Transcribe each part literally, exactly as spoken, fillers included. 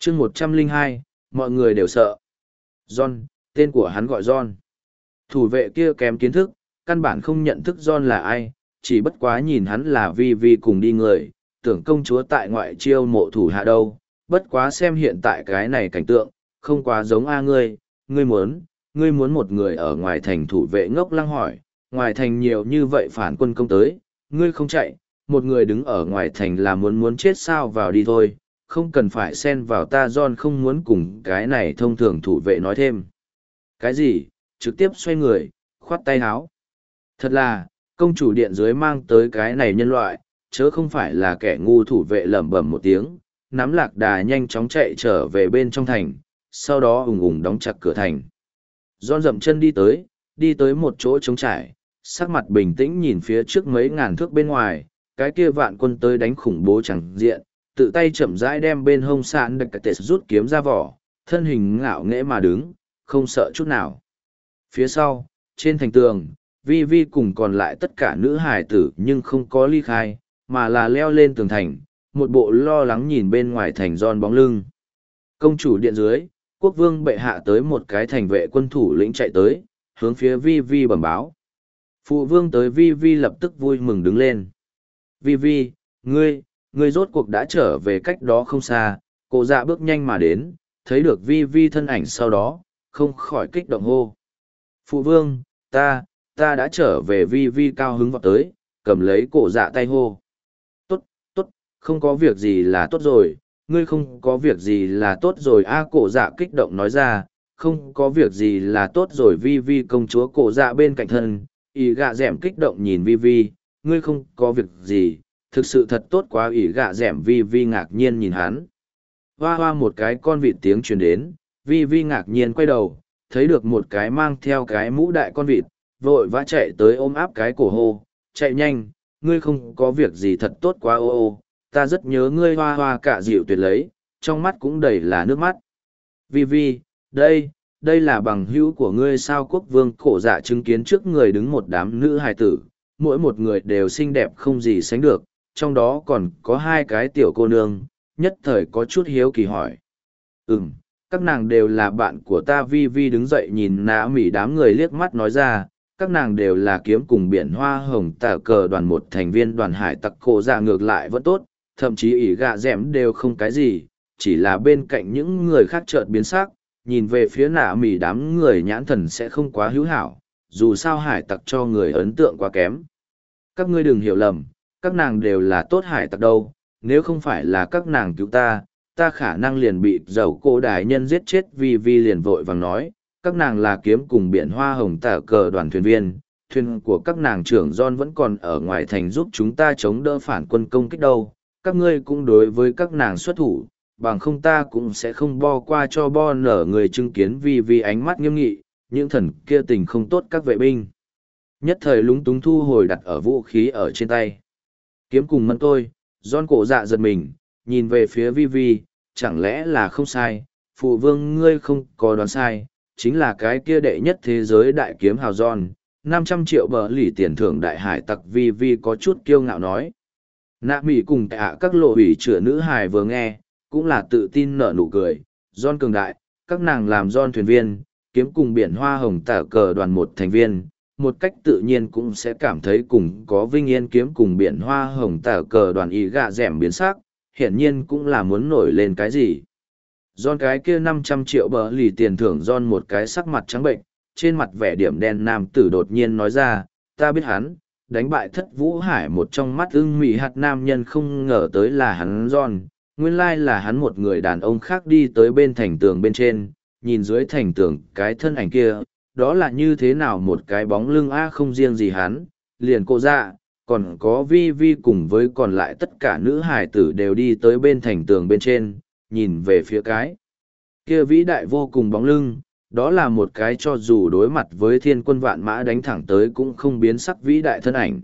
chương một trăm lẻ hai, mọi người đều sợ. John, tên của hắn gọi John. Thủ vệ kia kém kiến thức, căn bản không nhận thức John là ai, chỉ bất quá nhìn hắn là Vi Vi cùng đi người, tưởng công chúa tại ngoại chiêu mộ thủ hạ đâu, bất quá xem hiện tại cái này cảnh tượng, không quá giống a ngươi, ngươi muốn, ngươi muốn một người ở ngoài thành. Thủ vệ ngốc lăng hỏi, ngoài thành nhiều như vậy phản quân công tới, ngươi không chạy, một người đứng ở ngoài thành là muốn muốn chết sao, vào đi thôi, không cần phải xen vào ta. John không muốn cùng cái này thông thường thủ vệ nói thêm. Cái gì, trực tiếp xoay người, khoát tay háo. Thật là, công chủ điện dưới mang tới cái này nhân loại, chớ không phải là kẻ ngu. Thủ vệ lẩm bẩm một tiếng, nắm lạc đà nhanh chóng chạy trở về bên trong thành, sau đó ùng ùng đóng chặt cửa thành. John dậm chân đi tới, đi tới một chỗ trống trải, sắc mặt bình tĩnh nhìn phía trước mấy ngàn thước bên ngoài, cái kia vạn quân tới đánh khủng bố chẳng diện, tự tay chậm rãi đem bên hông sạn đặc tệ rút kiếm ra vỏ, thân hình ngạo nghễ mà đứng, không sợ chút nào. Phía sau, trên thành tường, Vi Vi cùng còn lại tất cả nữ hài tử nhưng không có ly khai, mà là leo lên tường thành, một bộ lo lắng nhìn bên ngoài thành John bóng lưng. Công chủ điện dưới, quốc vương bệ hạ tới, một cái thành vệ quân thủ lĩnh chạy tới, hướng phía Vi Vi bẩm báo. Phụ vương tới. Vi Vi lập tức vui mừng đứng lên. Vi Vi, ngươi, ngươi rốt cuộc đã trở về. Cách đó không xa, cô dạ bước nhanh mà đến, thấy được Vi Vi thân ảnh sau đó, không khỏi kích động hô. Phụ vương, ta, ta đã trở về. Vi Vi cao hứng vọt tới, cầm lấy cổ dạ tay hô. Tốt, tốt, không có việc gì là tốt rồi, ngươi không có việc gì là tốt rồi. A cổ dạ kích động nói ra, không có việc gì là tốt rồi. Vi Vi công chúa cổ dạ bên cạnh thân, ỉ gạ dẻm kích động nhìn Vi Vi, ngươi không có việc gì, thực sự thật tốt quá. ỉ gạ dẻm. Vi Vi ngạc nhiên nhìn hắn. Hoa hoa một cái con vịt tiếng truyền đến, Vi Vi ngạc nhiên quay đầu, thấy được một cái mang theo cái mũ đại con vịt, vội vã chạy tới ôm áp cái cổ hô, chạy nhanh, ngươi không có việc gì thật tốt quá. Ô ô, ta rất nhớ ngươi. Hoa hoa cả dịu tuyệt lấy, trong mắt cũng đầy là nước mắt. Vi Vi, đây, đây là bằng hữu của ngươi sao? Quốc vương cổ dạ chứng kiến trước người đứng một đám nữ hài tử, mỗi một người đều xinh đẹp không gì sánh được, trong đó còn có hai cái tiểu cô nương, nhất thời có chút hiếu kỳ hỏi. Ừm, các nàng đều là bạn của ta. Vi Vi đứng dậy nhìn nã mỉ đám người liếc mắt nói ra, các nàng đều là kiếm cùng biển hoa hồng tả cờ đoàn một thành viên đoàn hải tặc. Cổ dạ ngược lại vẫn tốt, thậm chí ỉ gạ dẻm đều không cái gì, chỉ là bên cạnh những người khác chợt biến sắc, nhìn về phía nã mỉ đám người nhãn thần sẽ không quá hữu hảo, dù sao hải tặc cho người ấn tượng quá kém. Các ngươi đừng hiểu lầm, các nàng đều là tốt hải tặc đâu, nếu không phải là các nàng cứu ta, ta khả năng liền bị dầu cô đại nhân giết chết. Vi Vi liền vội vàng nói, các nàng là kiếm cùng biển hoa hồng tả cờ đoàn thuyền viên, thuyền của các nàng trưởng John vẫn còn ở ngoài thành giúp chúng ta chống đỡ phản quân công kích đâu, các ngươi cũng đối với các nàng xuất thủ, bằng không ta cũng sẽ không bo qua cho bo nở người chứng kiến. Vi Vi ánh mắt nghiêm nghị, những thần kia tình không tốt các vệ binh nhất thời lúng túng thu hồi đặt ở vũ khí ở trên tay. Kiếm cùng mẫn tôi. John cổ dạ giật mình, nhìn về phía Vi Vi, chẳng lẽ là không sai, phụ vương ngươi không có đoán sai, chính là cái kia đệ nhất thế giới đại kiếm hào John, năm trăm triệu bờ lì tiền thưởng đại hải tặc. Vi Vi có chút kiêu ngạo nói. Nạ mỹ cùng tạ các lộ ủy chữa nữ hài vừa nghe, cũng là tự tin nở nụ cười. John cường đại, các nàng làm John thuyền viên, kiếm cùng biển hoa hồng tả cờ đoàn một thành viên, một cách tự nhiên cũng sẽ cảm thấy cùng có vinh yên. Kiếm cùng biển hoa hồng tả cờ đoàn ý gạ dẻm biến sắc, hiển nhiên cũng là muốn nổi lên cái gì. John cái kia năm trăm triệu bờ lì tiền thưởng. John một cái sắc mặt trắng bệnh, trên mặt vẻ điểm đen nam tử đột nhiên nói ra, ta biết hắn, đánh bại Thất Vũ Hải một trong mắt ưng mị hạt nam nhân, không ngờ tới là hắn John, nguyên lai là hắn. Một người đàn ông khác đi tới bên thành tường bên trên, nhìn dưới thành tường cái thân ảnh kia, đó là như thế nào một cái bóng lưng a. Không riêng gì hắn, liền cô dạ, còn có Vi Vi cùng với còn lại tất cả nữ hài tử đều đi tới bên thành tường bên trên, nhìn về phía cái kia vĩ đại vô cùng bóng lưng, đó là một cái cho dù đối mặt với thiên quân vạn mã đánh thẳng tới cũng không biến sắc vĩ đại thân ảnh.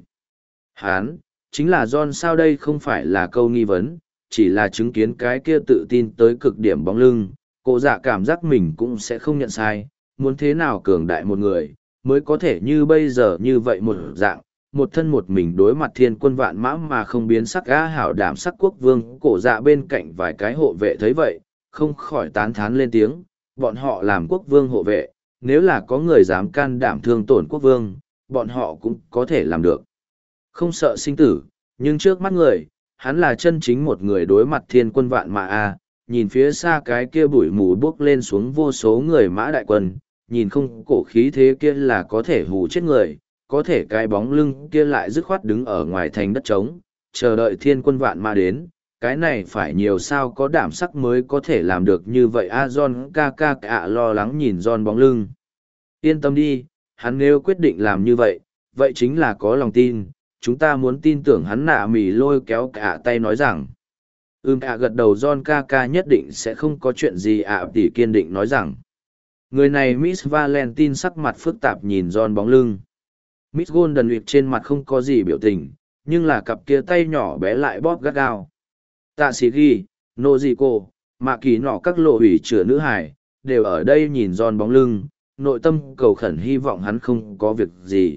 Hán, chính là John sao? Đây không phải là câu nghi vấn, chỉ là chứng kiến cái kia tự tin tới cực điểm bóng lưng, cô dạ cảm giác mình cũng sẽ không nhận sai. Muốn thế nào cường đại một người, mới có thể như bây giờ như vậy một dạng, một thân một mình đối mặt thiên quân vạn mã mà không biến sắc. Gã hảo đảm sắc. Quốc vương cổ dạ bên cạnh vài cái hộ vệ thấy vậy, không khỏi tán thán lên tiếng, bọn họ làm quốc vương hộ vệ, nếu là có người dám can đảm thương tổn quốc vương, bọn họ cũng có thể làm được. Không sợ sinh tử, nhưng trước mắt người, hắn là chân chính một người đối mặt thiên quân vạn mã a. Nhìn phía xa cái kia bụi mù bốc lên xuống vô số người mã đại quân, nhìn không cổ khí thế kia là có thể hù chết người, có thể cái bóng lưng kia lại dứt khoát đứng ở ngoài thành đất trống, chờ đợi thiên quân vạn mã đến, cái này phải nhiều sao có đảm sắc mới có thể làm được như vậy a. John ca ca ạ lo lắng nhìn John bóng lưng. Yên tâm đi, hắn nếu quyết định làm như vậy, vậy chính là có lòng tin, chúng ta muốn tin tưởng hắn. Nạ mỉ lôi kéo cả tay nói rằng, ưm ạ gật đầu. John ca ca nhất định sẽ không có chuyện gì ạ tỷ kiên định nói rằng. Người này Miss Valentine sắc mặt phức tạp nhìn John bóng lưng. Miss Golden Week trên mặt không có gì biểu tình, nhưng là cặp kia tay nhỏ bé lại bóp gắt gao. Tạ sĩ ghi, nô gì cô, mạ kỳ nọ các lộ hủy chữa nữ hải, đều ở đây nhìn John bóng lưng, nội tâm cầu khẩn hy vọng hắn không có việc gì.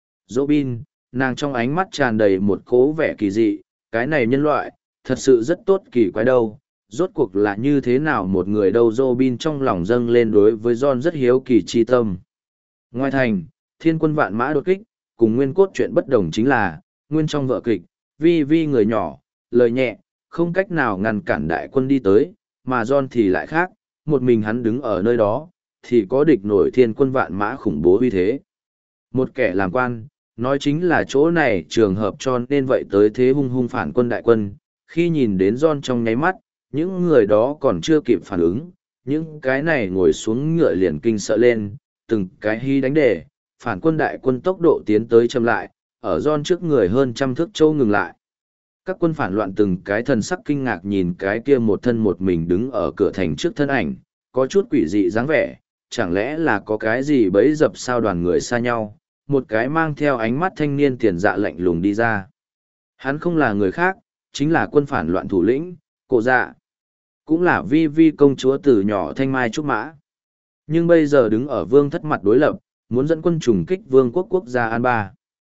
Robin, nàng trong ánh mắt tràn đầy một cố vẻ kỳ dị, cái này nhân loại, thật sự rất tốt kỳ quái đâu, rốt cuộc là như thế nào một người đâu. Robin trong lòng dâng lên đối với John rất hiếu kỳ chi tâm. Ngoài thành, thiên quân vạn mã đột kích, cùng nguyên cốt chuyện bất đồng chính là, nguyên trong vở kịch, vi vi người nhỏ, lời nhẹ, không cách nào ngăn cản đại quân đi tới, mà John thì lại khác, một mình hắn đứng ở nơi đó, thì có địch nổi thiên quân vạn mã khủng bố uy thế. Một kẻ làm quan, nói chính là chỗ này trường hợp cho nên vậy tới thế hung hung phản quân đại quân, khi nhìn đến John trong nháy mắt, những người đó còn chưa kịp phản ứng, những cái này ngồi xuống ngựa liền kinh sợ lên, từng cái hy đánh đề, phản quân đại quân tốc độ tiến tới chậm lại, ở John trước người hơn trăm thước châu ngừng lại. Các quân phản loạn từng cái thần sắc kinh ngạc nhìn cái kia một thân một mình đứng ở cửa thành trước thân ảnh, có chút quỷ dị dáng vẻ, chẳng lẽ là có cái gì bấy dập sao đoàn người xa nhau, một cái mang theo ánh mắt thanh niên tiền dạ lạnh lùng đi ra. Hắn không là người khác, chính là quân phản loạn thủ lĩnh, Cổ Dạ. Cũng là vi vi công chúa từ nhỏ thanh mai trúc mã. Nhưng bây giờ đứng ở vương thất mặt đối lập, muốn dẫn quân trùng kích vương quốc quốc gia An Ba.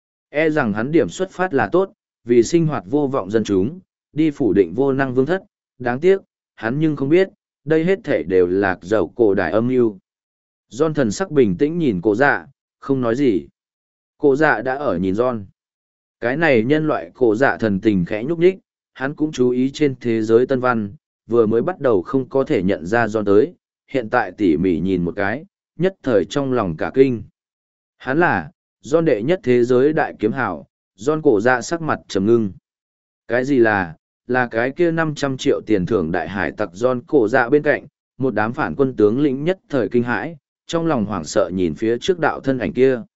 E rằng hắn điểm xuất phát là tốt, vì sinh hoạt vô vọng dân chúng, đi phủ định vô năng vương thất, đáng tiếc, hắn nhưng không biết, đây hết thể đều lạc dầu cổ đại âm mưu. John thần sắc bình tĩnh nhìn Cổ Dạ, không nói gì. Cổ Dạ đã ở nhìn John. Cái này nhân loại Cổ Dạ thần tình khẽ nhúc nhích, hắn cũng chú ý trên thế giới tân văn, vừa mới bắt đầu không có thể nhận ra John tới, hiện tại tỉ mỉ nhìn một cái, nhất thời trong lòng cả kinh. Hắn là, John đệ nhất thế giới đại kiếm hảo, John Cổ Dạ sắc mặt trầm ngưng. Cái gì là, là cái kia năm trăm triệu tiền thưởng đại hải tặc. John Cổ Dạ bên cạnh, một đám phản quân tướng lĩnh nhất thời kinh hãi, trong lòng hoảng sợ nhìn phía trước đạo thân ảnh kia.